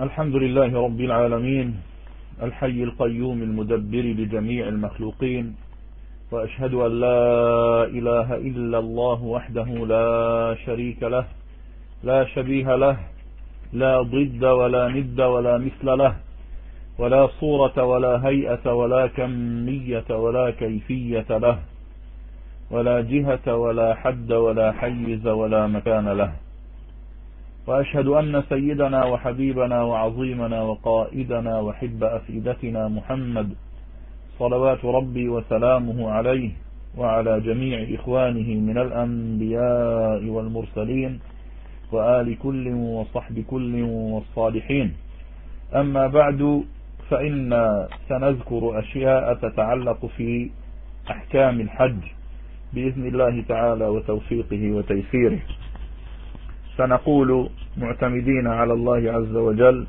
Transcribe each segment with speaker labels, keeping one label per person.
Speaker 1: الحمد لله رب العالمين، الحي القيوم المدبر لجميع المخلوقين، وأشهد أن لا إله إلا الله وحده لا شريك له، لا شبيه له، لا ضد ولا ند ولا مثل له، ولا صورة ولا هيئة ولا كمية ولا كيفية له، ولا جهة ولا حد ولا حيز ولا مكان له. وأشهد أن سيدنا وحبيبنا وعظيمنا وقائدنا وحب أفئدتنا محمد صلوات ربي وسلامه عليه وعلى جميع إخوانه من الأنبياء والمرسلين وآل كل وصحب كل والصالحين. أما بعد، فإن سنذكر أشياء تتعلق في أحكام الحج بإذن الله تعالى وتوفيقه وتيسيره. سنقول معتمدين على الله عز وجل: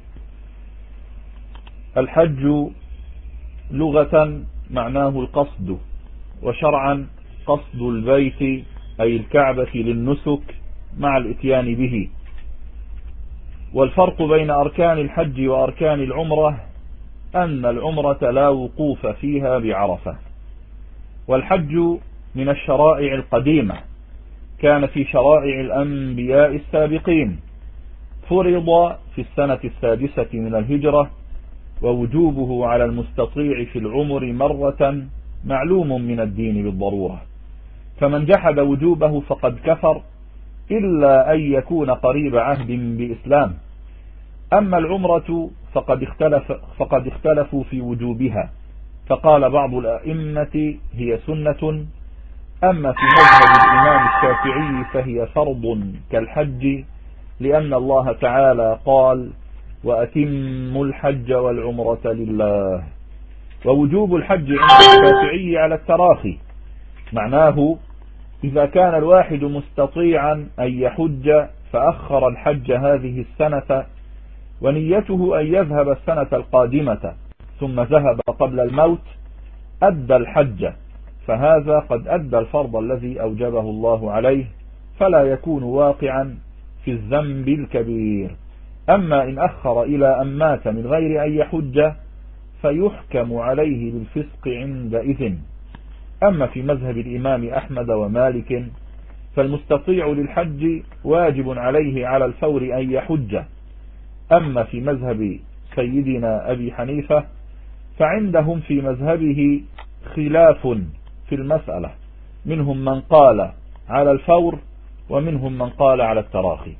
Speaker 1: الحج لغة معناه القصد، وشرعا قصد البيت أي الكعبة للنسك مع الاتيان به. والفرق بين أركان الحج وأركان العمرة أن العمرة لا وقوف فيها بعرفة. والحج من الشرائع القديمة، كان في شرائع الأنبياء السابقين، فرض في السنة 6 من الهجرة، ووجوبه على المستطيع في العمر مرة معلوم من الدين بالضرورة، فمن جحد وجوبه فقد كفر إلا أن يكون قريب عهد بإسلام. أما العمرة فقد اختلفوا في وجوبها، فقال بعض الأئمة هي سنة، أما في مذهب الإمام الشافعي فهي فرض كالحج، لأن الله تعالى قال: وأتموا الحج والعمرة لله. ووجوب الحج عند الشافعي على التراخي، معناه إذا كان الواحد مستطيعا أن يحج فأخر الحج هذه السنة، ونيته أن يذهب السنة القادمة ثم ذهب قبل الموت، أدى الحج، فهذا قد أدى الفرض الذي أوجبه الله عليه، فلا يكون واقعا في الذنب الكبير. أما إن أخر إلى أن مات من غير أن يحج فيحكم عليه بالفسق عندئذ. أما في مذهب الإمام أحمد ومالك فالمستطيع للحج واجب عليه على الفور أن يحج. أما في مذهب سيدنا أبي حنيفة فعندهم في مذهبه خلاف في المسألة، منهم من قال على الفور ومنهم من قال على التراخي.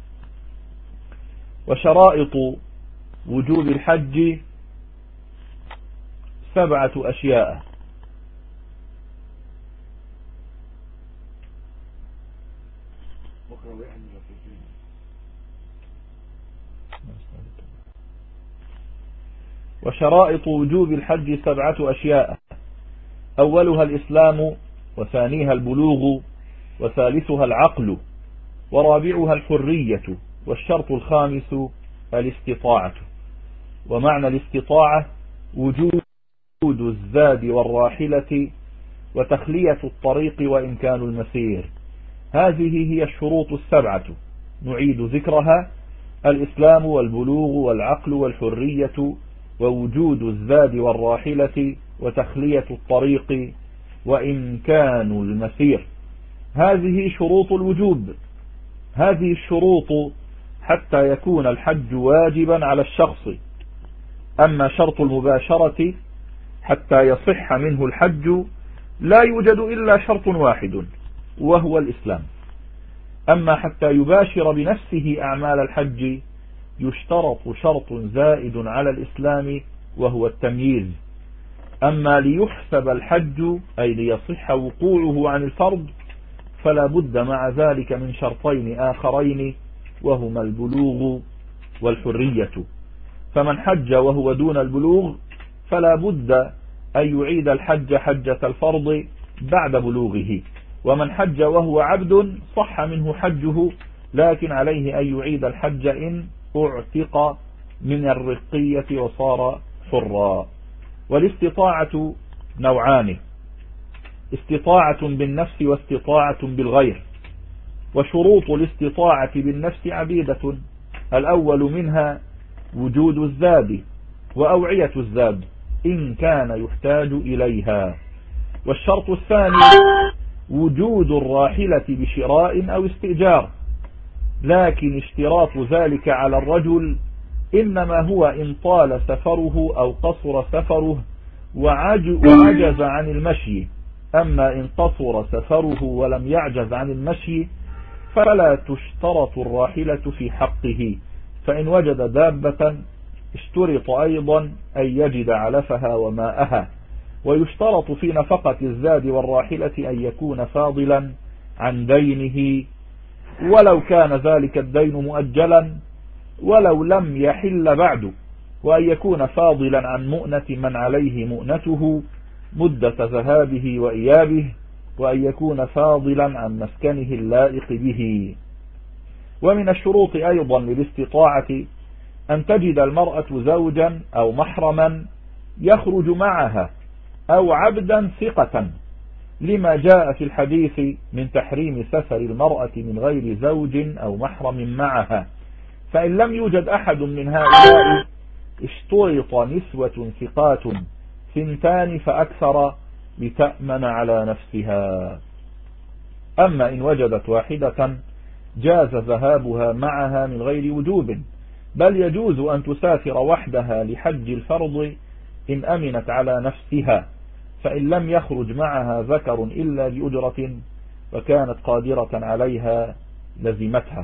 Speaker 1: وشرائط وجوب الحج 7 أشياء: وشرائط وجوب الحج 7 أشياء: أولها الإسلام، وثانيها البلوغ، وثالثها العقل، ورابعها الحرية، والشرط الخامس الاستطاعة. ومعنى الاستطاعة وجود الزاد والراحلة وتخلية الطريق وإمكان المسير. هذه هي الشروط 7، نعيد ذكرها: الإسلام والبلوغ والعقل والحرية ووجود الزاد والراحلة وتخلية الطريق وإمكان المسير. هذه شروط الوجوب. هذه الشروط حتى يكون الحج واجبا على الشخص. أما شرط المباشرة حتى يصح منه الحج لا يوجد إلا شرط واحد، وهو الإسلام. أما حتى يباشر بنفسه أعمال الحج يشترط شرط زائد على الإسلام، وهو التمييز. أما ليحسب الحج أي ليصح وقوعه عن الفرض فلا بد مع ذلك من شرطين آخرين، وهما البلوغ والحرية. فمن حج وهو دون البلوغ فلا بد أن يعيد الحج حجة الفرض بعد بلوغه، ومن حج وهو عبد صح منه حجه، لكن عليه أن يعيد الحج إن اعتق من الرقية وصار حرا. والاستطاعة نوعان: استطاعة بالنفس واستطاعة بالغير. وشروط الاستطاعة بالنفس عديدة. الأول منها وجود الزاد وأوعية الزاد إن كان يحتاج إليها. والشرط الثاني وجود الراحلة بشراء أو استئجار، لكن اشتراط ذلك على الرجل إنما هو إن طال سفره أو قصر سفره وعجز عن المشي. أما إن قصر سفره ولم يعجز عن المشي فلا تشترط الراحلة في حقه، فإن وجد دابة اشترط أيضا أن يجد علفها وماءها. ويشترط في نفقة الزاد والراحلة أن يكون فاضلا عن دينه، ولو كان ذلك الدين مؤجلا ولو لم يحل بعد، وأن يكون فاضلا عن مؤنة من عليه مؤنته مدة ذهابه وإيابه، وأن يكون فاضلا عن مسكنه اللائق به. ومن الشروط أيضا للاستطاعة أن تجد المرأة زوجا أو محرما يخرج معها أو عبدا ثقة، لما جاء في الحديث من تحريم سفر المرأة من غير زوج أو محرم معها. فإن لم يوجد أحد من هؤلاء اشترط نسوة ثقات 2 فأكثر لتأمن على نفسها. أما إن وجدت واحدة جاز ذهابها معها من غير وجوب، بل يجوز أن تسافر وحدها لحج الفرض إن أمنت على نفسها، فإن لم يخرج معها ذكر إلا بأجرة وكانت قادرة عليها لزمتها.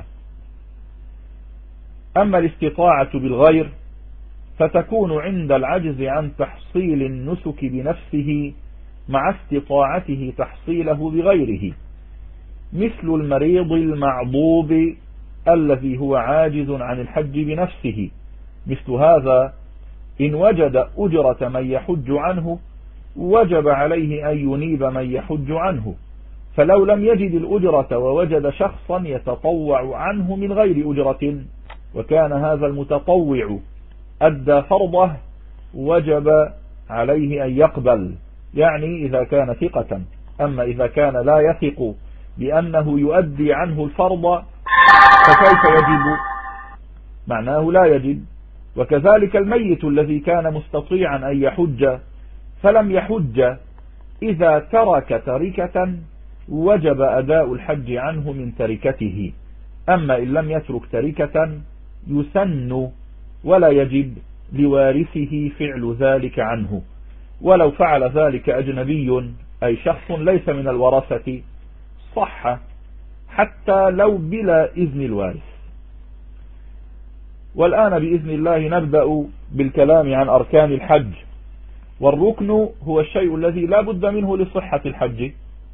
Speaker 1: أما الاستطاعة بالغير فتكون عند العجز عن تحصيل النسك بنفسه مع استطاعته تحصيله بغيره، مثل المريض المعضوب الذي هو عاجز عن الحج بنفسه. مثل هذا إن وجد أجرة من يحج عنه وجب عليه أن ينيب من يحج عنه، فلو لم يجد الأجرة ووجد شخصا يتطوع عنه من غير أجرة وكان هذا المتطوع أدى فرضه وجب عليه أن يقبل، يعني إذا كان ثقة. أما إذا كان لا يثق بأنه يؤدي عنه الفرض فكيف يجب؟ معناه لا يجب. وكذلك الميت الذي كان مستطيعا أن يحج فلم يحج إذا ترك تركة وجب أداء الحج عنه من تركته. أما إن لم يترك تركة يسن ولا يجب لوارثه فعل ذلك عنه، ولو فعل ذلك أجنبي أي شخص ليس من الورثة صح حتى لو بلا إذن الوارث. والآن بإذن الله نبدأ بالكلام عن أركان الحج. والركن هو الشيء الذي لا بد منه لصحة الحج.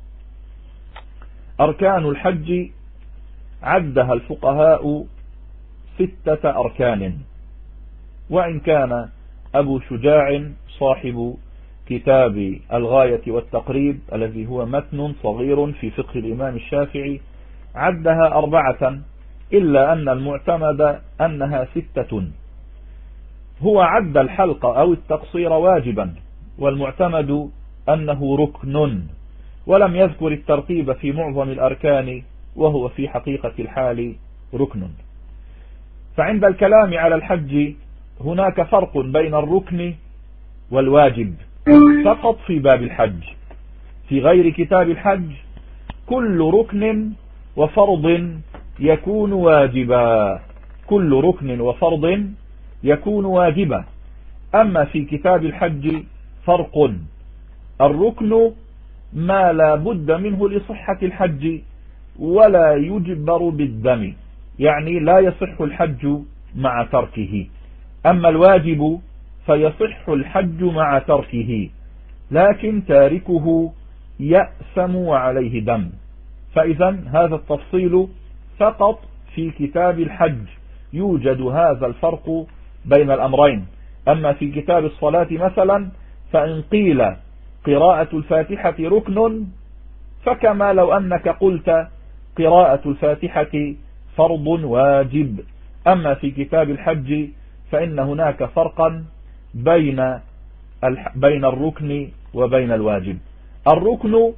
Speaker 1: أركان الحج عدها الفقهاء 6 أركان، وإن كان أبو شجاع صاحب كتاب الغاية والتقريب الذي هو متن صغير في فقه الإمام الشافعي عدها 4، إلا أن المعتمد أنها 6. هو عد الحلق أو التقصير واجبا، والمعتمد أنه ركن، ولم يذكر الترتيب في معظم الأركان وهو في حقيقة الحال ركن. فعند الكلام على الحج هناك فرق بين الركن والواجب فقط في باب الحج. في غير كتاب الحج كل ركن وفرض يكون واجبا، كل ركن وفرض يكون واجبا. أما في كتاب الحج فرق، الركن ما لا بد منه لصحة الحج ولا يجبر بالدم، يعني لا يصح الحج مع تركه. أما الواجب فيصح الحج مع تركه، لكن تاركه يأثم وعليه دم. فإذا هذا التفصيل فقط في كتاب الحج يوجد هذا الفرق بين الأمرين. أما في كتاب الصلاة مثلا فإن قيل قراءة الفاتحة ركن فكما لو أنك قلت قراءة الفاتحة فرض واجب. أما في كتاب الحج فإن هناك فرقا بين الركن وبين الواجب. الركن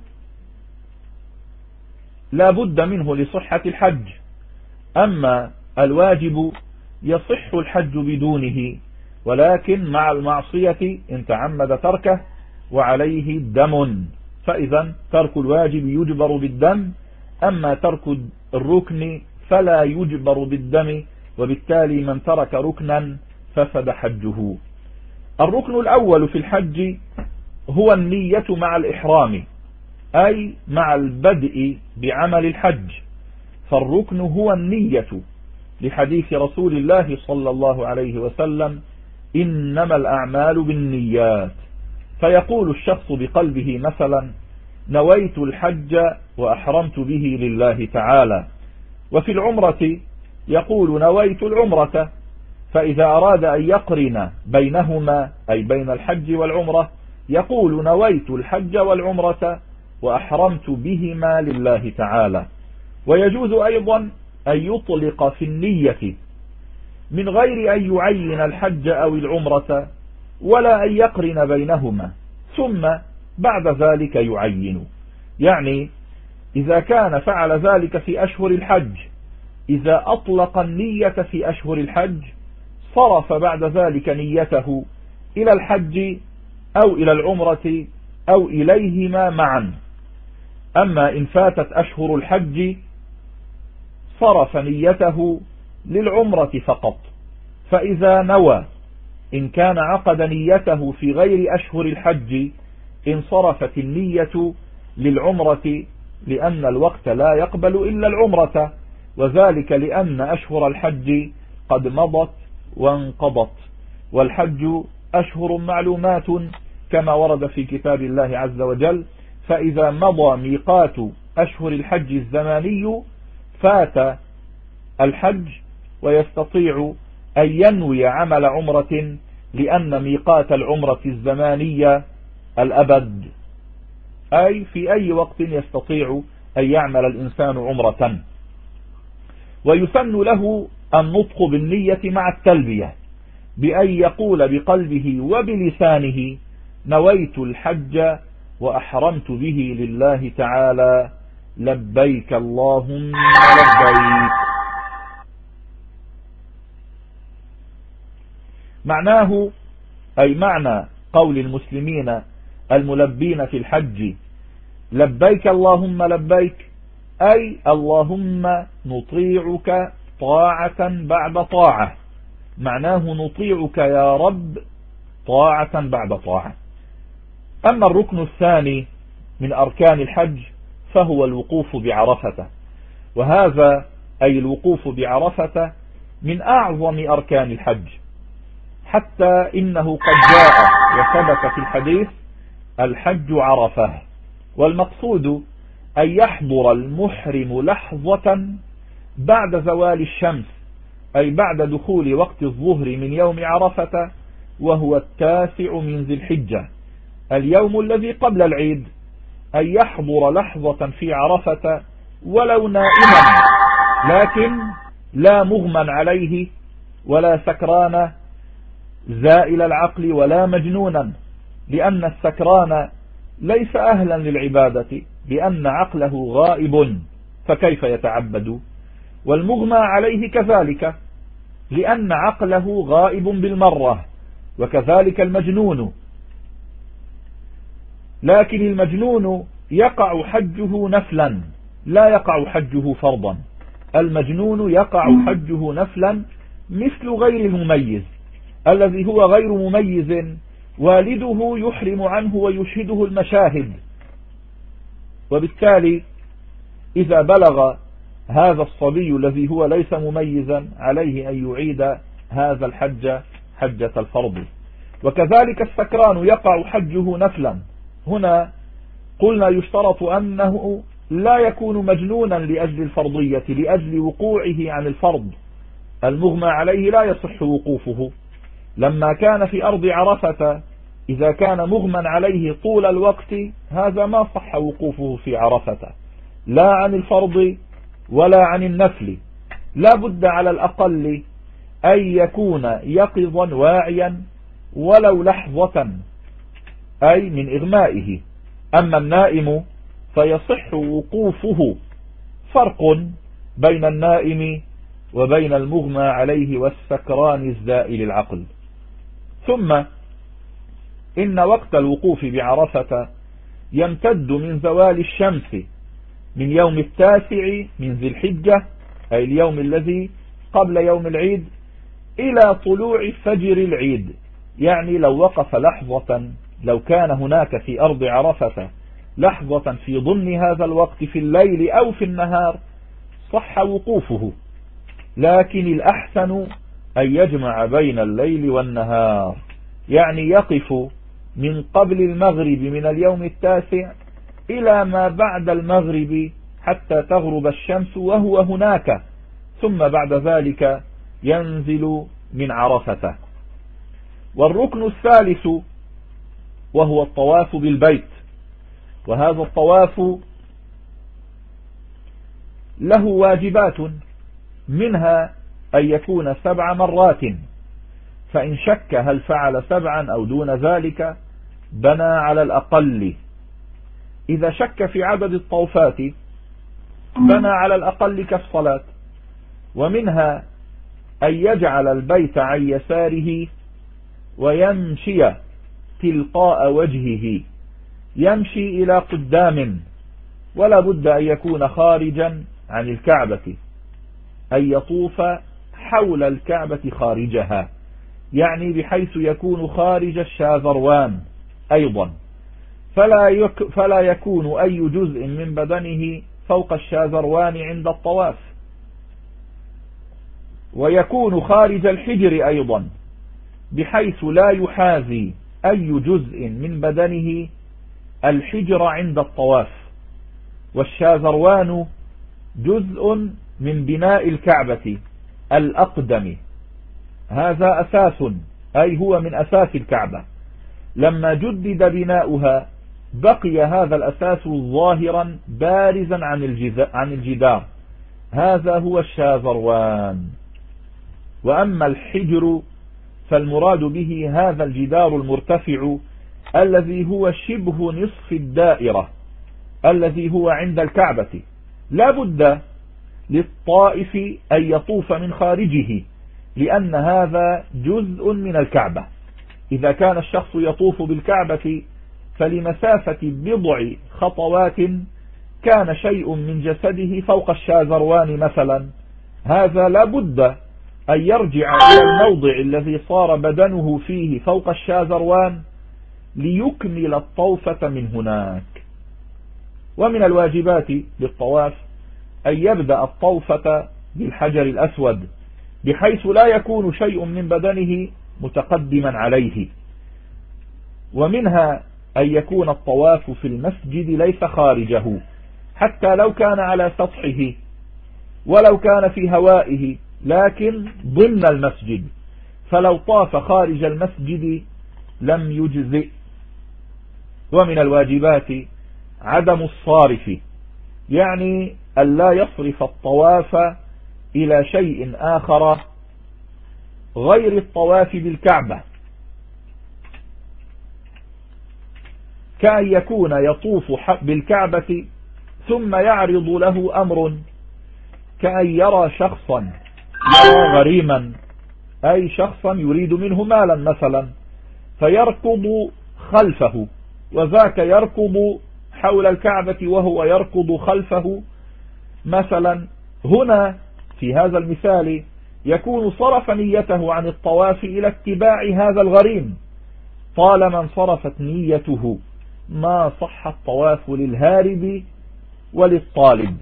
Speaker 1: لا بد منه لصحة الحج، أما الواجب يصح الحج بدونه، ولكن مع المعصية إن تعمد تركه وعليه دم، فإذا ترك الواجب يجبر بالدم، أما ترك الركن فلا يجبر بالدم، وبالتالي من ترك ركنا فسد حجه. الركن الأول في الحج هو النية مع الإحرام، أي مع البدء بعمل الحج، فالركن هو النية لحديث رسول الله صلى الله عليه وسلم: إنما الأعمال بالنيات. فيقول الشخص بقلبه مثلا: نويت الحج وأحرمت به لله تعالى. وفي العمرة يقول: نويت العمرة. فإذا أراد أن يقرن بينهما، أي بين الحج والعمرة، يقول: نويت الحج والعمرة وأحرمت بهما لله تعالى. ويجوز أيضا أن يطلق في النية من غير أن يعين الحج أو العمرة، ولا أن يقرن بينهما، ثم بعد ذلك يعين. يعني إذا كان فعل ذلك في أشهر الحج، إذا أطلق النية في أشهر الحج صرف بعد ذلك نيته إلى الحج أو إلى العمرة أو إليهما معا. أما إن فاتت أشهر الحج صرف نيته للعمرة فقط، فإذا نوى إن كان عقد نيته في غير أشهر الحج انصرفت النية للعمرة، لأن الوقت لا يقبل إلا العمرة، وذلك لأن أشهر الحج قد مضت وانقضت، والحج أشهر معلومات كما ورد في كتاب الله عز وجل: فإذا مضى ميقات أشهر الحج الزماني فات الحج، ويستطيع أن ينوي عمل عمرة، لأن ميقات العمرة الزمانية الأبد، أي في أي وقت يستطيع أن يعمل الإنسان عمرة. ويسن له النطق بالنية مع التلبية، بأن يقول بقلبه وبلسانه: نويت الحج وأحرمت به لله تعالى، لبيك اللهم لبيك. معناه، أي معنى قول المسلمين الملبين في الحج: لبيك اللهم لبيك، أي اللهم نطيعك طاعة بعد طاعة، معناه نطيعك يا رب طاعة بعد طاعة. أما الركن الثاني من أركان الحج فهو الوقوف بعرفة، وهذا أي الوقوف بعرفة من أعظم أركان الحج، حتى إنه قد جاء وثبت في الحديث: الحج عرفة. والمقصود أن يحضر المحرم لحظة بعد زوال الشمس، أي بعد دخول وقت الظهر من يوم عرفة، وهو 9 من ذي الحجة، اليوم الذي قبل العيد، أن يحضر لحظة في عرفة ولو نائما، لكن لا مغمى عليه ولا سكران زائل العقل ولا مجنونا، لأن السكران ليس أهلا للعبادة، لأن عقله غائب فكيف يتعبد؟ والمغمى عليه كذلك، لأن عقله غائب بالمرة، وكذلك المجنون. لكن المجنون يقع حجه نفلا، لا يقع حجه فرضا. المجنون يقع حجه نفلا مثل غير المميز، الذي هو غير مميز والده يحرم عنه ويشهده المشاهد، وبالتالي إذا بلغ هذا الصبي الذي هو ليس مميزا عليه أن يعيد هذا الحج حجة الفرض. وكذلك السكران يقع حجه نفلا. هنا قلنا يشترط أنه لا يكون مجنونا لأجل الفرضية، لأجل وقوعه عن الفرض. المغمى عليه لا يصح وقوفه. لما كان في أرض عرفة إذا كان مغمى عليه طول الوقت هذا ما صح وقوفه في عرفة، لا عن الفرض ولا عن النفل. لا بد على الأقل أن يكون يقظا واعيا ولو لحظة، أي من إغمائه. أما النائم فيصح وقوفه. فرق بين النائم وبين المغمى عليه والسكران الزائل العقل. ثم إن وقت الوقوف بعرفة يمتد من زوال الشمس من يوم 9 من ذي الحجة، أي اليوم الذي قبل يوم العيد، إلى طلوع فجر العيد. يعني لو وقف لحظة، لو كان هناك في أرض عرفة لحظة في ضمن هذا الوقت في الليل أو في النهار صح وقوفه، لكن الأحسن أن يجمع بين الليل والنهار، يعني يقف من قبل المغرب من اليوم 9 إلى ما بعد المغرب حتى تغرب الشمس وهو هناك، ثم بعد ذلك ينزل من عرفة. والركن الثالث وهو الطواف بالبيت، وهذا الطواف له واجبات، منها أن يكون 7 مرات، فإن شك هل فعل 7 أو دون ذلك بنى على الأقل. إذا شك في عدد الطوفات بنى على الأقل كالصلاة. ومنها أن يجعل البيت عن يساره ويمشي تلقاء وجهه، يمشي إلى قدام، ولا بد أن يكون خارجا عن الكعبة، أن يطوف حول الكعبة خارجها، يعني بحيث يكون خارج الشاذروان أيضا، فلا يكون أي جزء من بدنه فوق الشاذروان عند الطواف. ويكون خارج الحجر أيضا، بحيث لا يحاذي أي جزء من بدنه الحجر عند الطواف. والشاذروان جزء من بناء الكعبة الأقدم، هذا أساس، أي هو من أساس الكعبة. لما جدد بناؤها بقي هذا الأساس ظاهرا بارزا عن الجدار، هذا هو الشاذروان. وأما الحجر فالمراد به هذا الجدار المرتفع الذي هو شبه نصف الدائرة، الذي هو عند الكعبة. لا بد للطائف أن يطوف من خارجه، لأن هذا جزء من الكعبة. إذا كان الشخص يطوف بالكعبة فلمسافة بضع خطوات كان شيء من جسده فوق الشاذروان مثلا، هذا لا بد أن يرجع إلى الموضع الذي صار بدنه فيه فوق الشاذروان ليكمل الطوفة من هناك. ومن الواجبات للطواف أن يبدأ الطوفة بالحجر الأسود، بحيث لا يكون شيء من بدنه متقدما عليه. ومنها أن يكون الطواف في المسجد ليس خارجه، حتى لو كان على سطحه ولو كان في هوائه، لكن ضمن المسجد، فلو طاف خارج المسجد لم يجزئ. ومن الواجبات عدم الصارف، يعني أن لا يصرف الطواف إلى شيء آخر غير الطواف بالكعبة، كأن يكون يطوف بالكعبة ثم يعرض له أمر، كأن يرى شخصا، يرى غريما، أي شخصا يريد منه مالا مثلا، فيركض خلفه، وذاك يركض حول الكعبة وهو يركض خلفه مثلا. هنا في هذا المثال يكون صرف نيته عن الطواف إلى اتباع هذا الغريم، طالما انصرفت نيته ما صح الطواف للهارب وللطالب.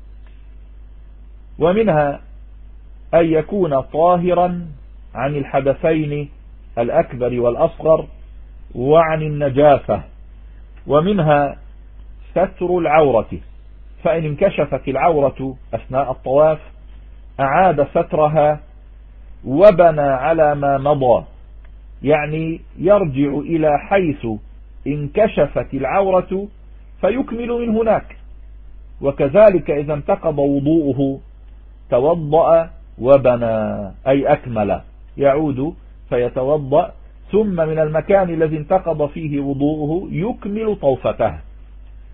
Speaker 1: ومنها أن يكون طاهرا عن الحدثين الأكبر والأصغر وعن النجاسة. ومنها ستر العورة، فإن انكشفت العورة أثناء الطواف أعاد سترها وبنى على ما مضى، يعني يرجع إلى حيث انكشفت العورة فيكمل من هناك. وكذلك إذا انتقض وضوءه توضأ وبنى، أي أكمل، يعود فيتوضأ، ثم من المكان الذي انتقض فيه وضوءه يكمل طوفته.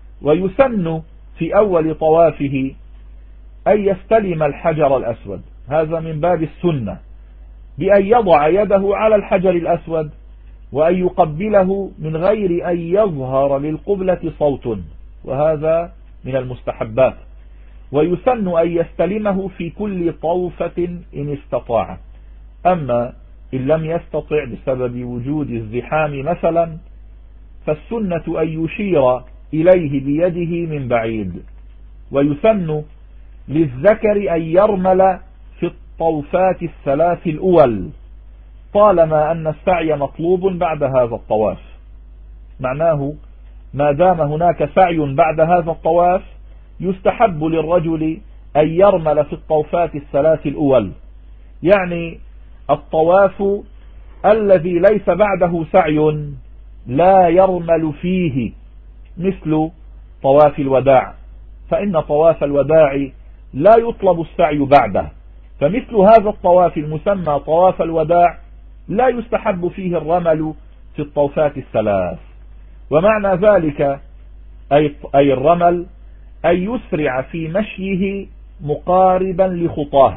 Speaker 1: ويسن في أول طوافه أن يستلم الحجر الأسود، هذا من باب السنة، بأن يضع يده على الحجر الأسود وأن يقبله من غير أن يظهر للقبلة صوت، وهذا من المستحبات. ويسن أن يستلمه في كل طوفة إن استطاع. أما إن لم يستطع بسبب وجود الزحام مثلا، فالسنة أن يشير إليه بيده من بعيد. ويسن للذكر أن يرمل في الطوفات الثلاث الأول طالما أن السعي مطلوب بعد هذا الطواف. معناه ما دام هناك سعي بعد هذا الطواف يستحب للرجل أن يرمل في الطوفات الثلاث الأول، يعني الطواف الذي ليس بعده سعي لا يرمل فيه، مثل طواف الوداع، فإن طواف الوداع لا يطلب السعي بعده، فمثل هذا الطواف المسمى طواف الوداع لا يستحب فيه الرمل في الطوفات الثلاث. ومعنى ذلك أي الرمل أن يسرع في مشيه مقاربا لخطاه.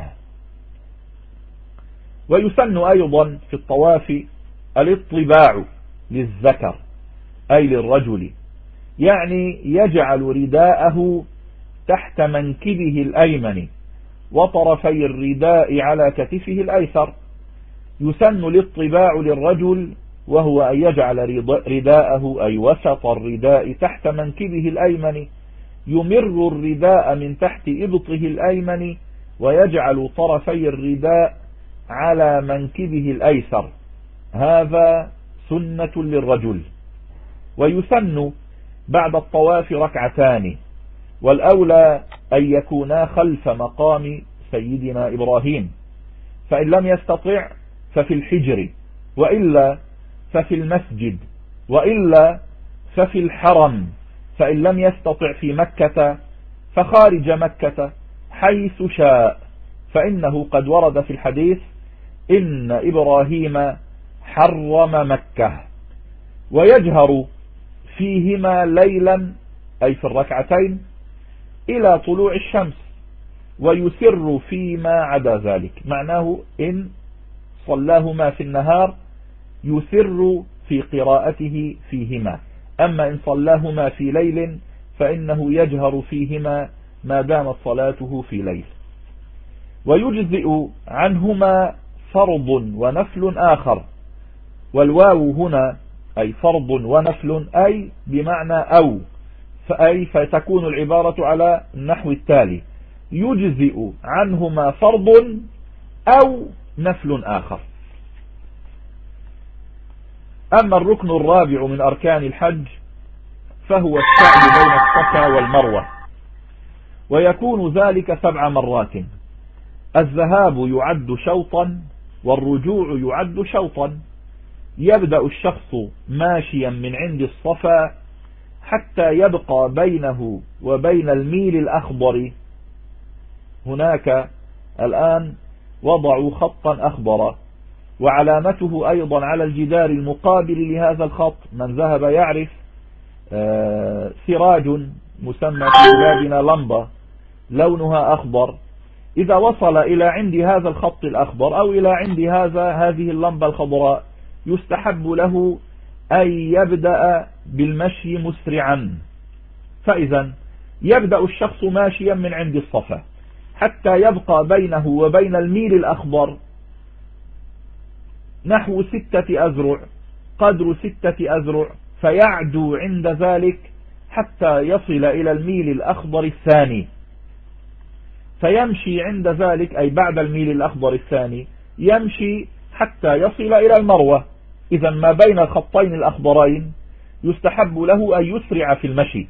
Speaker 1: ويسن أيضا في الطواف الاطباع للذكر أي للرجل، يعني يجعل رداءه تحت منكبه الأيمن وطرفي الرداء على كتفه الأيسر. يسن الاطباع للرجل وهو أن يجعل رداءه أي وسط الرداء تحت منكبه الأيمن، يمر الرداء من تحت إبطه الأيمن ويجعل طرفي الرداء على منكبه الأيسر، هذا سنة للرجل. ويسن بعد الطواف ركعتان، والأولى أن يكونا خلف مقام سيدنا إبراهيم، فإن لم يستطع ففي الحجر، وإلا ففي المسجد، وإلا ففي الحرم، فإن لم يستطع في مكة فخارج مكة حيث شاء، فإنه قد ورد في الحديث إن إبراهيم حرم مكة. ويجهر فيهما ليلا أي في الركعتين إلى طلوع الشمس، ويسر فيما عدا ذلك، معناه إن صلاهما في النهار يسر في قراءته فيهما، أما إن صلاهما في ليل فإنه يجهر فيهما ما دامت صلاته في ليل. ويجزئ عنهما فرض ونفل آخر، والواو هنا أي فرض ونفل أي بمعنى أو، فتكون العبارة على النحو التالي: يجزئ عنهما فرض أو نفل آخر. أما الركن الرابع من أركان الحج فهو السعي بين الصفا والمروة، ويكون ذلك 7 مرات. الذهاب يعد شوطا والرجوع يعد شوطا. يبدأ الشخص ماشيا من عند الصفا حتى يبقى بينه وبين الميل الأخضر. هناك الآن وضعوا خطا أخضر، وعلامته أيضا على الجدار المقابل لهذا الخط، من ذهب يعرف سراج مسمى في بلادنا لمبة لونها أخضر، إذا وصل إلى عند هذا الخط الأخضر أو إلى عند هذه اللمبة الخضراء يستحب له أن يبدأ بالمشي مسرعا. فإذا يبدأ الشخص ماشيا من عند الصفا حتى يبقى بينه وبين الميل الأخضر نحو 6 أذرع، قدر 6 أذرع، فيعدو عند ذلك حتى يصل إلى الميل الأخضر الثاني، فيمشي عند ذلك أي بعد الميل الأخضر الثاني يمشي حتى يصل إلى المروة. إذا ما بين الخطين الأخضرين يستحب له أن يسرع في المشي.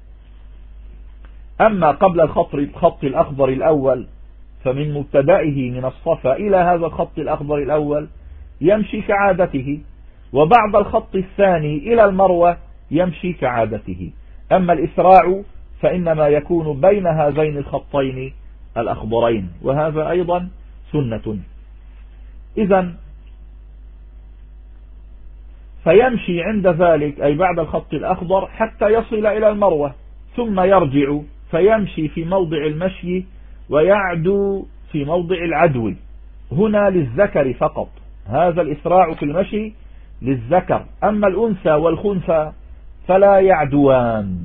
Speaker 1: أما قبل الخط الأخضر الأول فمن مبتدئه من الصفا إلى هذا الخط الأخضر الأول يمشي كعادته، وبعد الخط الثاني إلى المروة يمشي كعادته. أما الإسراع فإنما يكون بين هذين الخطين الأخضرين، وهذا أيضا سنة. إذن فيمشي عند ذلك أي بعد الخط الأخضر حتى يصل إلى المروة، ثم يرجع فيمشي في موضع المشي ويعدو في موضع العدو، هنا للذكر فقط، هذا الإسراع في المشي للذكر، أما الأنثى والخنثى فلا يعدوان.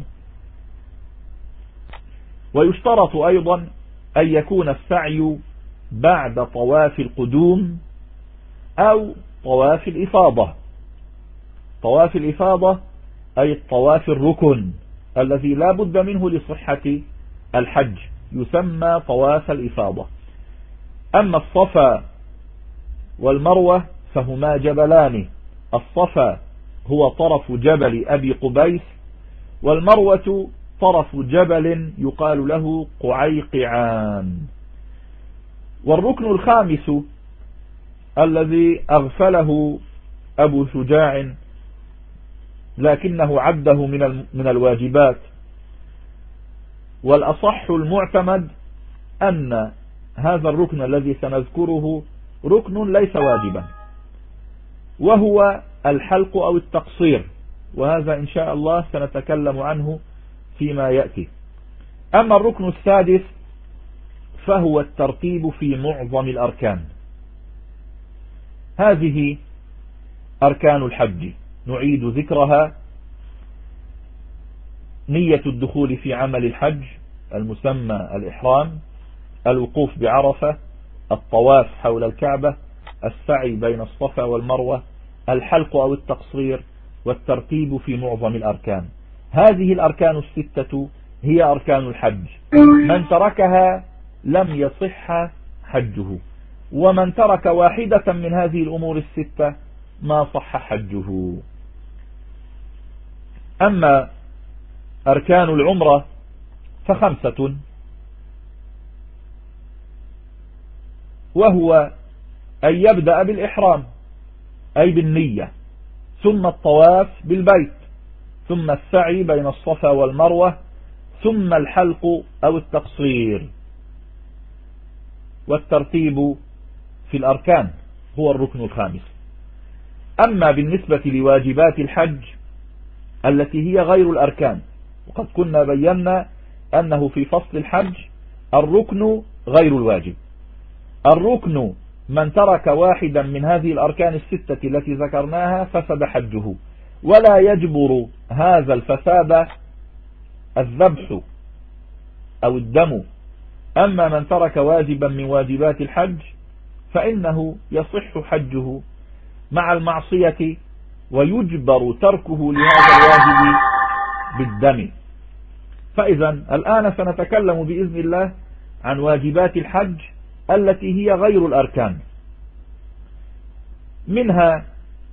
Speaker 1: ويشترط أيضا أن يكون السعي بعد طواف القدوم أو طواف الإفاضة. طواف الإفاضة أي الطواف الركن الذي لا بد منه لصحة الحج، يسمى طواف الإفاضة. أما الصفا والمروة فهما جبلان، الصفا هو طرف جبل أبي قبيس، والمروة طرف جبل يقال له قعيقعان. والركن الخامس الذي أغفله أبو شجاع لكنه عده من الواجبات، والأصح المعتمد أن هذا الركن الذي سنذكره ركن ليس واجبا، وهو الحلق أو التقصير، وهذا إن شاء الله سنتكلم عنه فيما يأتي. أما الركن السادس فهو الترتيب في معظم الأركان. هذه أركان الحج نعيد ذكرها: نية الدخول في عمل الحج المسمى الإحرام، الوقوف بعرفة، الطواف حول الكعبة، السعي بين الصفا والمروة، الحلق أو التقصير، والترتيب في معظم الأركان. هذه الأركان الستة هي أركان الحج، من تركها لم يصح حجه، ومن ترك واحدة من هذه الأمور الستة ما صح حجه. أما أركان العمرة فخمسة، وهو أن يبدأ بالإحرام أي بالنية، ثم الطواف بالبيت، ثم السعي بين الصفا والمروة، ثم الحلق أو التقصير. والترتيب في الأركان هو الركن الخامس. أما بالنسبة لواجبات الحج التي هي غير الأركان، وقد كنا بينا أنه في فصل الحج الركن غير الواجب. الركن من ترك واحدا من هذه الأركان الستة التي ذكرناها فسد حجه، ولا يجبر هذا الفساد الذبح أو الدم. أما من ترك واجبا من واجبات الحج فإنه يصح حجه مع المعصية، ويجبر تركه لهذا الواجب بالدم. فإذا الآن سنتكلم بإذن الله عن واجبات الحج التي هي غير الأركان. منها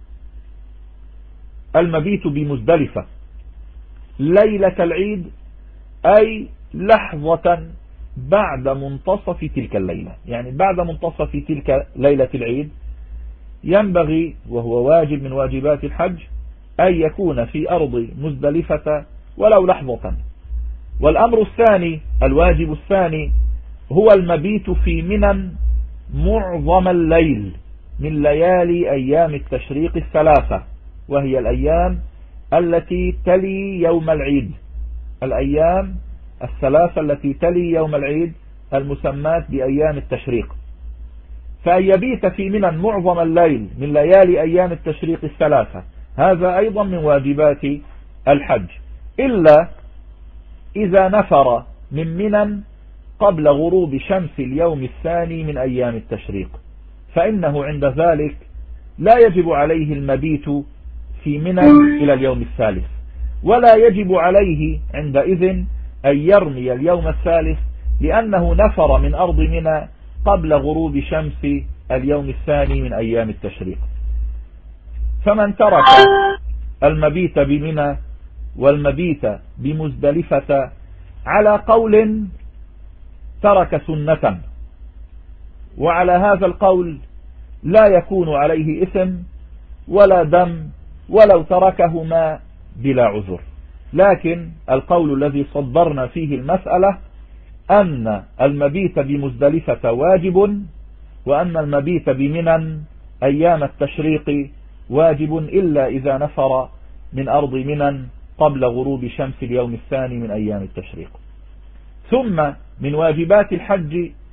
Speaker 1: المبيت بمزدلفة ليلة العيد، أي لحظة بعد منتصف تلك الليلة، يعني بعد منتصف تلك ليلة العيد ينبغي، وهو واجب من واجبات الحج، أن يكون في أرض مزدلفة ولو لحظة. والأمر الثاني، الواجب الثاني، هو المبيت في منى معظم الليل من ليالي أيام التشريق الثلاثة، وهي الأيام التي تلي يوم العيد، الأيام الثلاثة التي تلي يوم العيد المسمات بأيام التشريق. فأن يبيت في منى معظم الليل من ليالي أيام التشريق الثلاثة، هذا أيضا من واجبات الحج، إلا إذا نفر من منى قبل غروب شمس اليوم الثاني من أيام التشريق، فإنه عند ذلك لا يجب عليه المبيت في منى إلى اليوم الثالث، ولا يجب عليه عندئذ أن يرمي اليوم الثالث، لأنه نفر من أرض منى قبل غروب شمس اليوم الثاني من أيام التشريق. فمن ترك المبيت بمنى والمبيت بمزدلفة على قول ترك سنة، وعلى هذا القول لا يكون عليه إثم ولا دم ولو تركهما بلا عذر. لكن القول الذي صدرنا فيه المسألة أن المبيت بمزدلفة واجب، وأن المبيت بمنى أيام التشريق واجب إلا إذا نفر من أرض منى قبل غروب شمس اليوم الثاني من أيام التشريق. ثم من واجبات الحج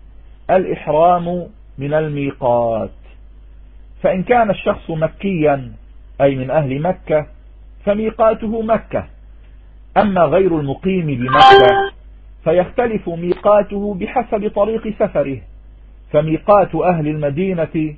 Speaker 1: الإحرام من الميقات. فإن كان الشخص مكيا أي من أهل مكة فميقاته مكة، أما غير المقيم بمكة فيختلف ميقاته بحسب طريق سفره، فميقات أهل المدينة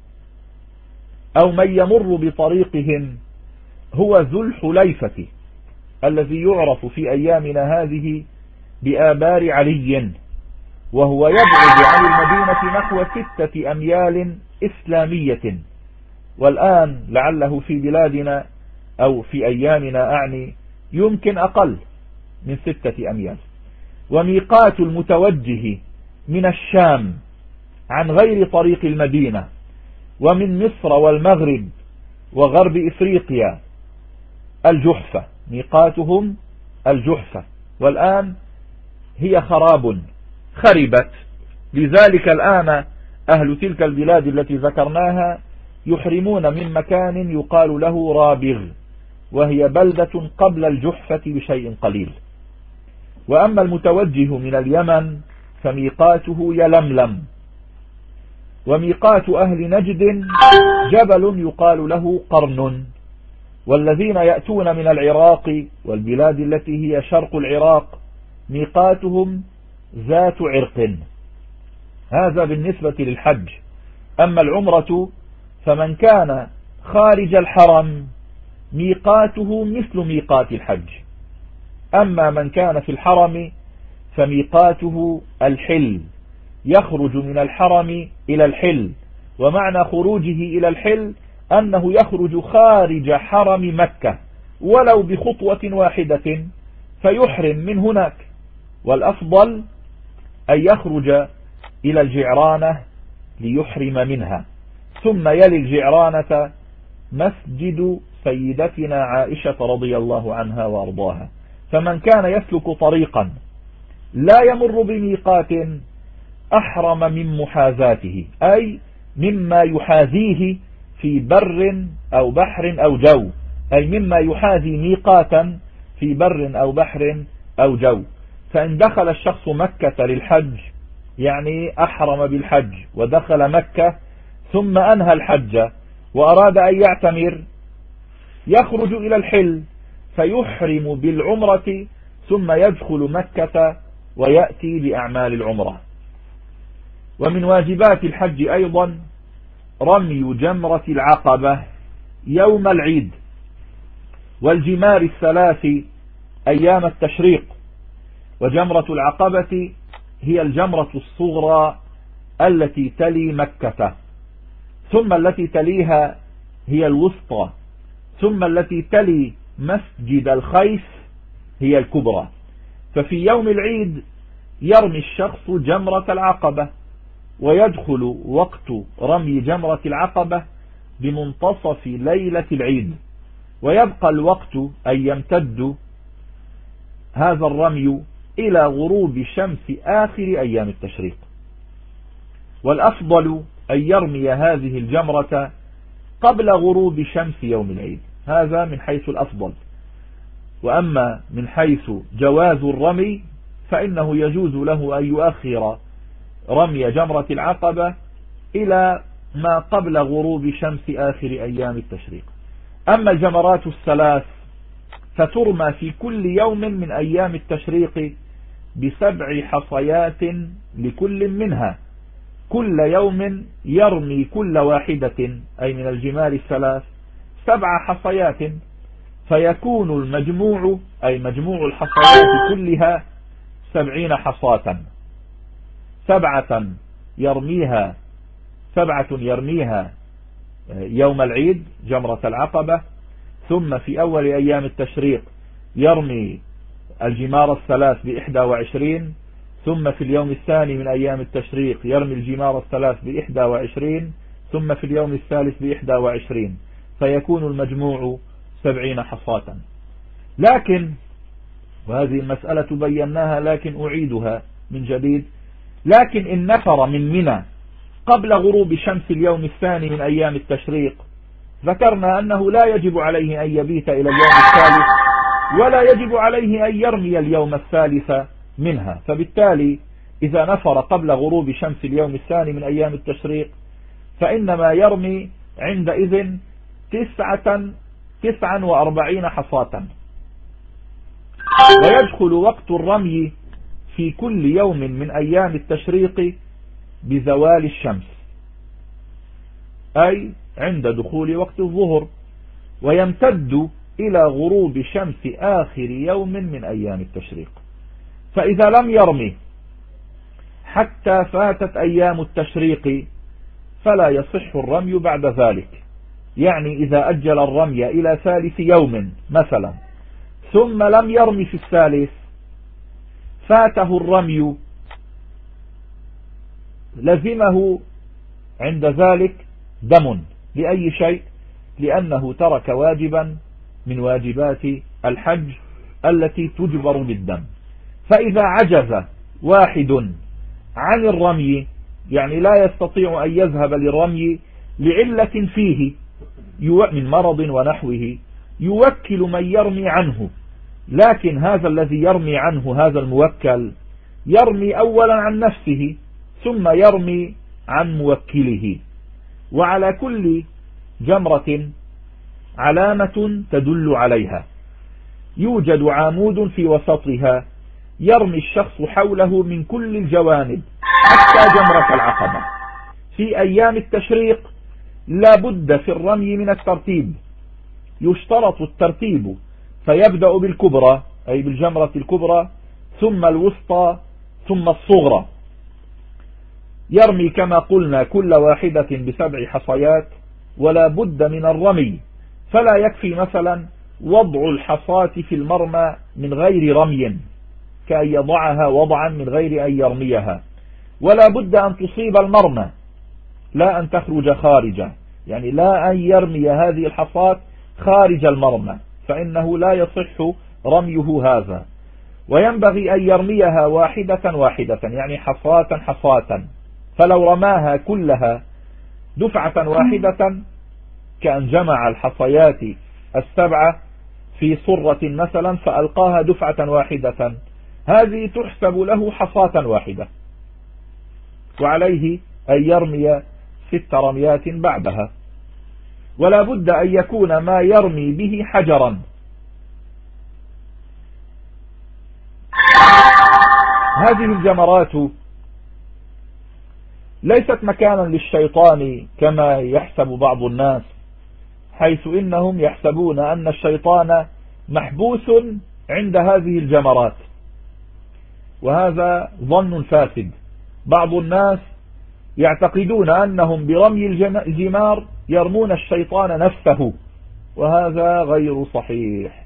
Speaker 1: أو من يمر بطريقهم هو ذو الحليفة الذي يعرف في أيامنا هذه بآبار علي، وهو يبعد عن المدينة نحو 6 أميال إسلامية، والآن لعله في بلادنا أو في أيامنا أعني يمكن أقل من 6 أميال. وميقات المتوجه من الشام عن غير طريق المدينة ومن مصر والمغرب وغرب إفريقيا الجحفة، ميقاتهم الجحفة، والآن هي خربت، لذلك الآن أهل تلك البلاد التي ذكرناها يحرمون من مكان يقال له رابغ، وهي بلدة قبل الجحفة بشيء قليل. وأما المتوجه من اليمن فميقاته يلملم، وميقات أهل نجد جبل يقال له قرن، والذين يأتون من العراق والبلاد التي هي شرق العراق ميقاتهم ذات عرق. هذا بالنسبة للحج. أما العمرة فمن كان خارج الحرم ميقاته مثل ميقات الحج، أما من كان في الحرم فميقاته الحل، يخرج من الحرم إلى الحل، ومعنى خروجه إلى الحل أنه يخرج خارج حرم مكة ولو بخطوة واحدة فيحرم من هناك، والأفضل أن يخرج إلى الجعرانة ليحرم منها، ثم يلي الجعرانة مسجد سيدتنا عائشة رضي الله عنها وأرضاها. فمن كان يسلك طريقا لا يمر بميقات أحرم من محاذاته، أي مما يحاذيه في بر أو بحر أو جو، أي مما يحاذي ميقاتا في بر أو بحر أو جو. فإن دخل الشخص مكة للحج يعني أحرم بالحج ودخل مكة ثم أنهى الحج وأراد أن يعتمر يخرج إلى الحل فيحرم بالعمرة ثم يدخل مكة ويأتي بأعمال العمرة. ومن واجبات الحج أيضا رمي جمرة العقبة يوم العيد والجمار الثلاث أيام التشريق. وجمرة العقبة هي الجمرة الصغرى التي تلي مكة، ثم التي تليها هي الوسطى، ثم التي تلي مسجد الخيف هي الكبرى. ففي يوم العيد يرمي الشخص جمرة العقبة، ويدخل وقت رمي جمرة العقبة بمنتصف ليلة العيد، ويبقى الوقت أن يمتد هذا الرمي إلى غروب شمس آخر أيام التشريق. والأفضل أن يرمي هذه الجمرة قبل غروب شمس يوم العيد، هذا من حيث الأفضل. وأما من حيث جواز الرمي فإنه يجوز له أن يؤخر رمي جمرة العقبة إلى ما قبل غروب شمس آخر أيام التشريق. أما الجمرات الثلاث فترمى في كل يوم من أيام التشريق ب7 حصيات لكل منها، كل يوم يرمي كل واحدة أي من الجمار الثلاث 7 حصيات، فيكون المجموع أي مجموع الحصيات كلها 70 حصاة. 7 يرميها يوم العيد جمرة العقبة، ثم في أول أيام التشريق يرمي الجمار الثلاث ب21، ثم في اليوم الثاني من أيام التشريق يرمي الجمار الثلاث ب21، ثم في اليوم الثالث ب21، فيكون المجموع 70 حصاة. لكن وهذه المسألة بيناها لكن أعيدها من جديد، لكن إن نفر من منى قبل غروب شمس اليوم الثاني من أيام التشريق ذكرنا أنه لا يجب عليه أن يبيت إلى اليوم الثالث، ولا يجب عليه أن يرمي اليوم الثالث منها، فبالتالي إذا نفر قبل غروب شمس اليوم الثاني من أيام التشريق فإنما يرمي عندئذ 49 حصاة. ويدخل وقت الرمي في كل يوم من أيام التشريق بزوال الشمس، أي عند دخول وقت الظهر، ويمتد إلى غروب شمس آخر يوم من أيام التشريق. فإذا لم يرمي حتى فاتت أيام التشريق فلا يصح الرمي بعد ذلك. يعني إذا أجل الرمي إلى ثالث يوم مثلا ثم لم يرمي في الثالث فاته الرمي، لزمه عند ذلك دم. لأي شيء؟ لأنه ترك واجبا من واجبات الحج التي تجبر بالدم. فإذا عجز واحد عن الرمي، يعني لا يستطيع أن يذهب للرمي لعلة فيه من مرض ونحوه، يوكل من يرمي عنه. لكن هذا الذي يرمي عنه، هذا الموكل، يرمي أولا عن نفسه ثم يرمي عن موكله. وعلى كل جمرة علامة تدل عليها، يوجد عمود في وسطها يرمي الشخص حوله من كل الجوانب حتى جمرة العقبة. في أيام التشريق لا بد في الرمي من الترتيب، يشترط الترتيب، فيبدأ بالكبرى أي بالجمرة الكبرى، ثم الوسطى، ثم الصغرى. يرمي كما قلنا كل واحدة ب7 حصيات، ولا بد من الرمي، فلا يكفي مثلا وضع الحصاة في المرمى من غير رمي، كأن يضعها وضعا من غير أن يرميها، ولا بد أن تصيب المرمى لا أن تخرج خارجه، يعني لا أن يرمي هذه الحصاة خارج المرمى فإنه لا يصح رميه هذا. وينبغي أن يرميها واحدة واحدة، يعني حصاة حصاة، فلو رماها كلها دفعة واحدة كأن جمع الحصيات 7 في صرة مثلا فألقاها دفعة واحدة، هذه تحسب له حصاة واحدة، وعليه أن يرمي 6 رميات بعدها. ولا بد أن يكون ما يرمي به حجرا. هذه الجمرات ليست مكانا للشيطان كما يحسب بعض الناس، حيث إنهم يحسبون أن الشيطان محبوس عند هذه الجمرات، وهذا ظن فاسد. بعض الناس يعتقدون أنهم برمي الجمار يرمون الشيطان نفسه، وهذا غير صحيح.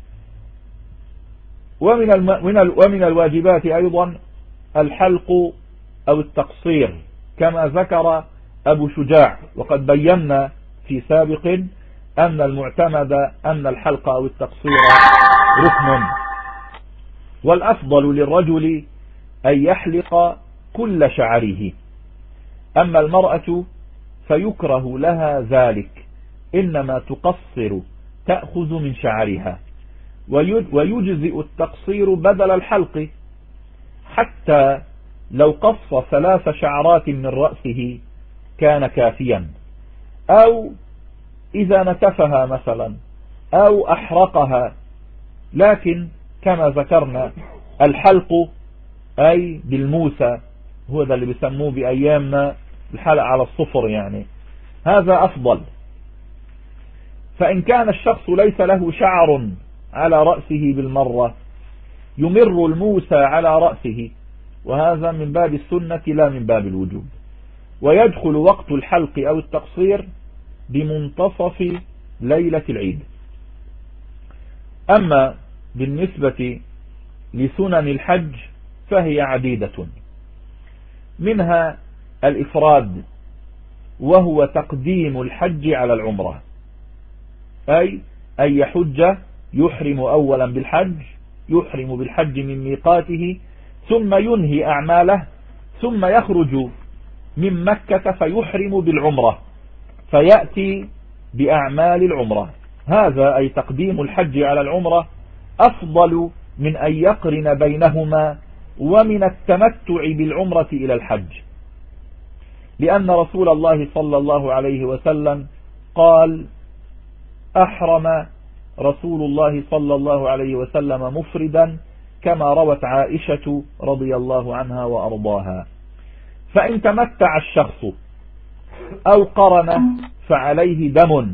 Speaker 1: ومن الواجبات أيضا الحلق أو التقصير كما ذكر أبو شجاع، وقد بينا في سابق أن المعتمد أن الحلق أو التقصير ركن. والأفضل للرجل أن يحلق كل شعره، أما المرأة فيكره لها ذلك، إنما تقصر تأخذ من شعرها، ويجزئ التقصير بدل الحلق، حتى لو قص 3 شعرات من رأسه كان كافيا، أو إذا نتفها مثلا أو أحرقها. لكن كما ذكرنا الحلق أي بالموسى، هو ده اللي بيسموه بأيامنا الحلق على الصفر، يعني هذا أفضل. فإن كان الشخص ليس له شعر على رأسه بالمرة يمر الموسى على رأسه، وهذا من باب السنة لا من باب الوجوب. ويدخل وقت الحلق أو التقصير بمنتصف ليلة العيد. أما بالنسبة لسنن الحج فهي عديدة، منها الإفراد، وهو تقديم الحج على العمرة، أي أن يحج يحرم أولا بالحج، يحرم بالحج من ميقاته، ثم ينهي أعماله، ثم يخرج من مكة فيحرم بالعمرة فيأتي بأعمال العمرة. هذا أي تقديم الحج على العمرة أفضل من أن يقرن بينهما ومن التمتع بالعمرة إلى الحج، لأن رسول الله صلى الله عليه وسلم قال: أحرم رسول الله صلى الله عليه وسلم مفردا، كما روت عائشة رضي الله عنها وأرضاها. فإن تمتع الشخص أو قرن فعليه دم،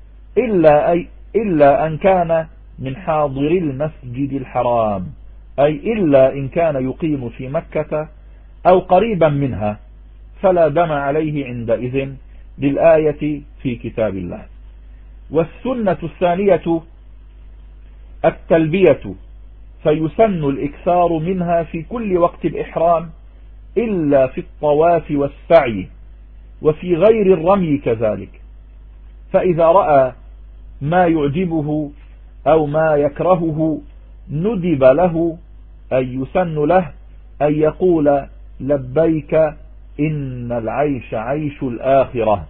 Speaker 1: إلا أن كان من حاضر المسجد الحرام، أي إلا إن كان يقيم في مكة أو قريبا منها، فلا دم عليه عندئذ للآية في كتاب الله. والسنة الثانية التلبية، فيسن الإكثار منها في كل وقت الإحرام إلا في الطواف والسعي، وفي غير الرمي كذلك. فإذا رأى ما يعجبه أو ما يكرهه ندب له أن يسن له أن يقول: لبيك إن العيش عيش الآخرة.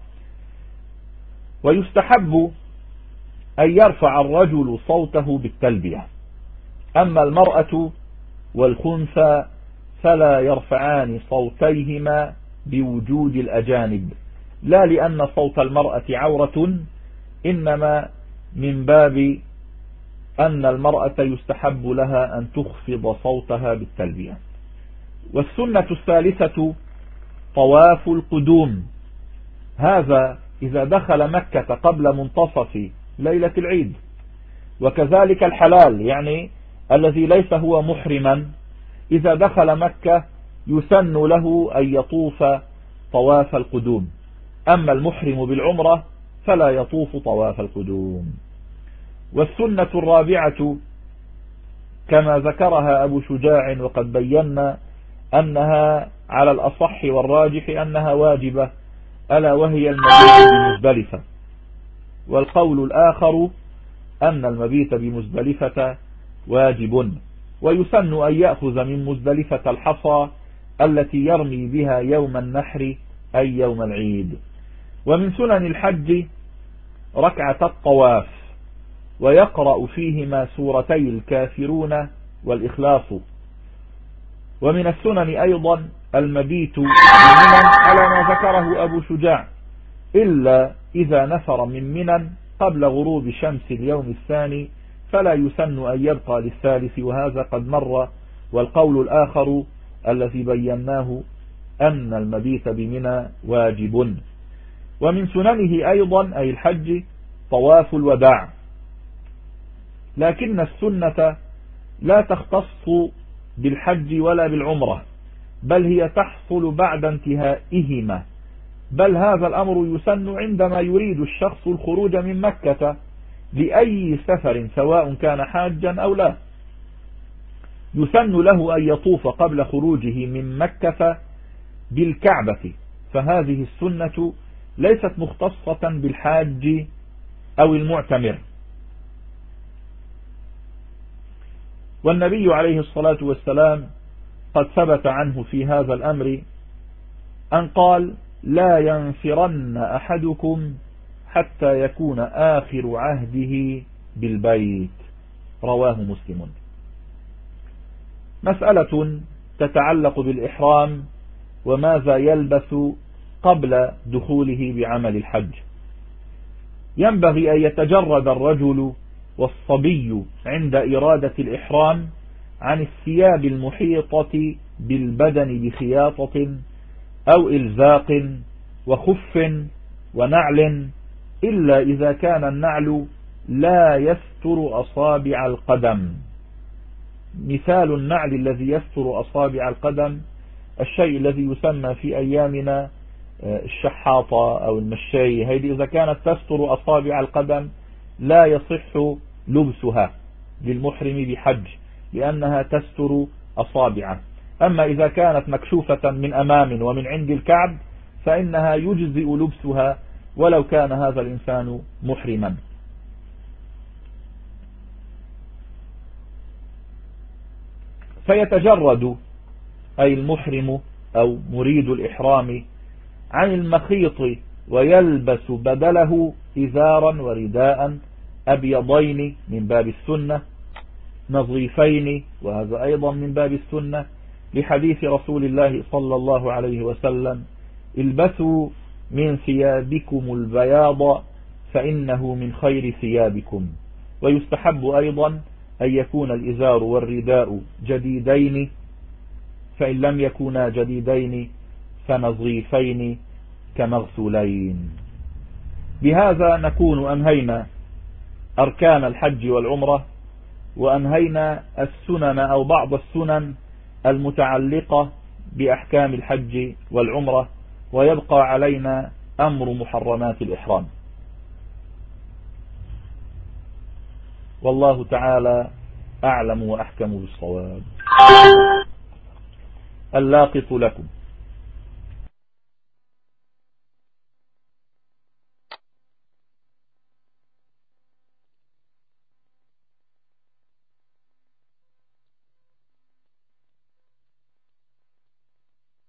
Speaker 1: ويستحب أن يرفع الرجل صوته بالتلبية، أما المرأة والخنثى فلا يرفعان صوتيهما بوجود الأجانب، لا لأن صوت المرأة عورة، إنما من باب أن المرأة يستحب لها أن تخفض صوتها بالتلبية. والسنة الثالثة طواف القدوم، هذا إذا دخل مكة قبل منتصف ليلة العيد. وكذلك الحلال، يعني الذي ليس هو محرما، إذا دخل مكة يسن له أن يطوف طواف القدوم. أما المحرم بالعمرة فلا يطوف طواف القدوم. والسنة الرابعة كما ذكرها أبو شجاع، وقد بينا أنها على الأصح والراجح أنها واجبة، ألا وهي المبيت بمزدلفة. والقول الآخر أن المبيت بمزدلفة واجب، ويسن أن يأخذ من مزدلفة الحصى التي يرمي بها يوم النحر أي يوم العيد. ومن سنن الحج ركعة الطواف، ويقرأ فيهما سورتي الكافرون والإخلاص. ومن السنن أيضا المبيت بمنى على ما ذكره أبو شجاع، إلا إذا نفر من منى قبل غروب شمس اليوم الثاني فلا يسن أن يبقى للثالث، وهذا قد مر. والقول الآخر الذي بيناه أن المبيت بمنى واجب. ومن سننه أيضا أي الحج طواف الوداع، لكن السنة لا تختص بالحج ولا بالعمرة، بل هي تحصل بعد انتهائهما، بل هذا الأمر يسن عندما يريد الشخص الخروج من مكة لأي سفر سواء كان حاجا أو لا، يسن له أن يطوف قبل خروجه من مكة بالكعبة. فهذه السنة ليست مختصة بالحاج أو المعتمر. والنبي عليه الصلاة والسلام قد ثبت عنه في هذا الأمر أن قال: لا ينفرن أحدكم حتى يكون آخر عهده بالبيت، رواه مسلم. مسألة تتعلق بالإحرام وماذا يلبس قبل دخوله بعمل الحج. ينبغي أن يتجرد الرجل والصبي عند إرادة الإحرام عن الثياب المحيطة بالبدن بخياطة أو إلزاق وخف ونعل، إلا إذا كان النعل لا يستر أصابع القدم. مثال النعل الذي يستر أصابع القدم الشيء الذي يسمى في أيامنا الشحاطة أو المشاي، هذه إذا كانت تستر أصابع القدم لا يصح لبسها للمحرم بحج، لأنها تستر أصابعه. أما إذا كانت مكشوفة من أمام ومن عند الكعب فإنها يجزئ لبسها ولو كان هذا الإنسان محرما. فيتجرد أي المحرم أو مريد الإحرام عن المخيط، ويلبس بدله إزارا ورداء أبيضين من باب السنة، نظيفين وهذا أيضا من باب السنة، لحديث رسول الله صلى الله عليه وسلم: البسوا من ثيابكم البياض فإنه من خير ثيابكم. ويستحب أيضا أن يكون الإزار والرداء جديدين، فإن لم يكونا جديدين فنظيفين كمغسولين. بهذا نكون أنهينا أركان الحج والعمرة، وأنهينا السنن أو بعض السنن المتعلقة بأحكام الحج والعمرة، ويبقى علينا أمر محرمات الإحرام. والله تعالى أعلم وأحكم بالصواب. اللاقط لكم.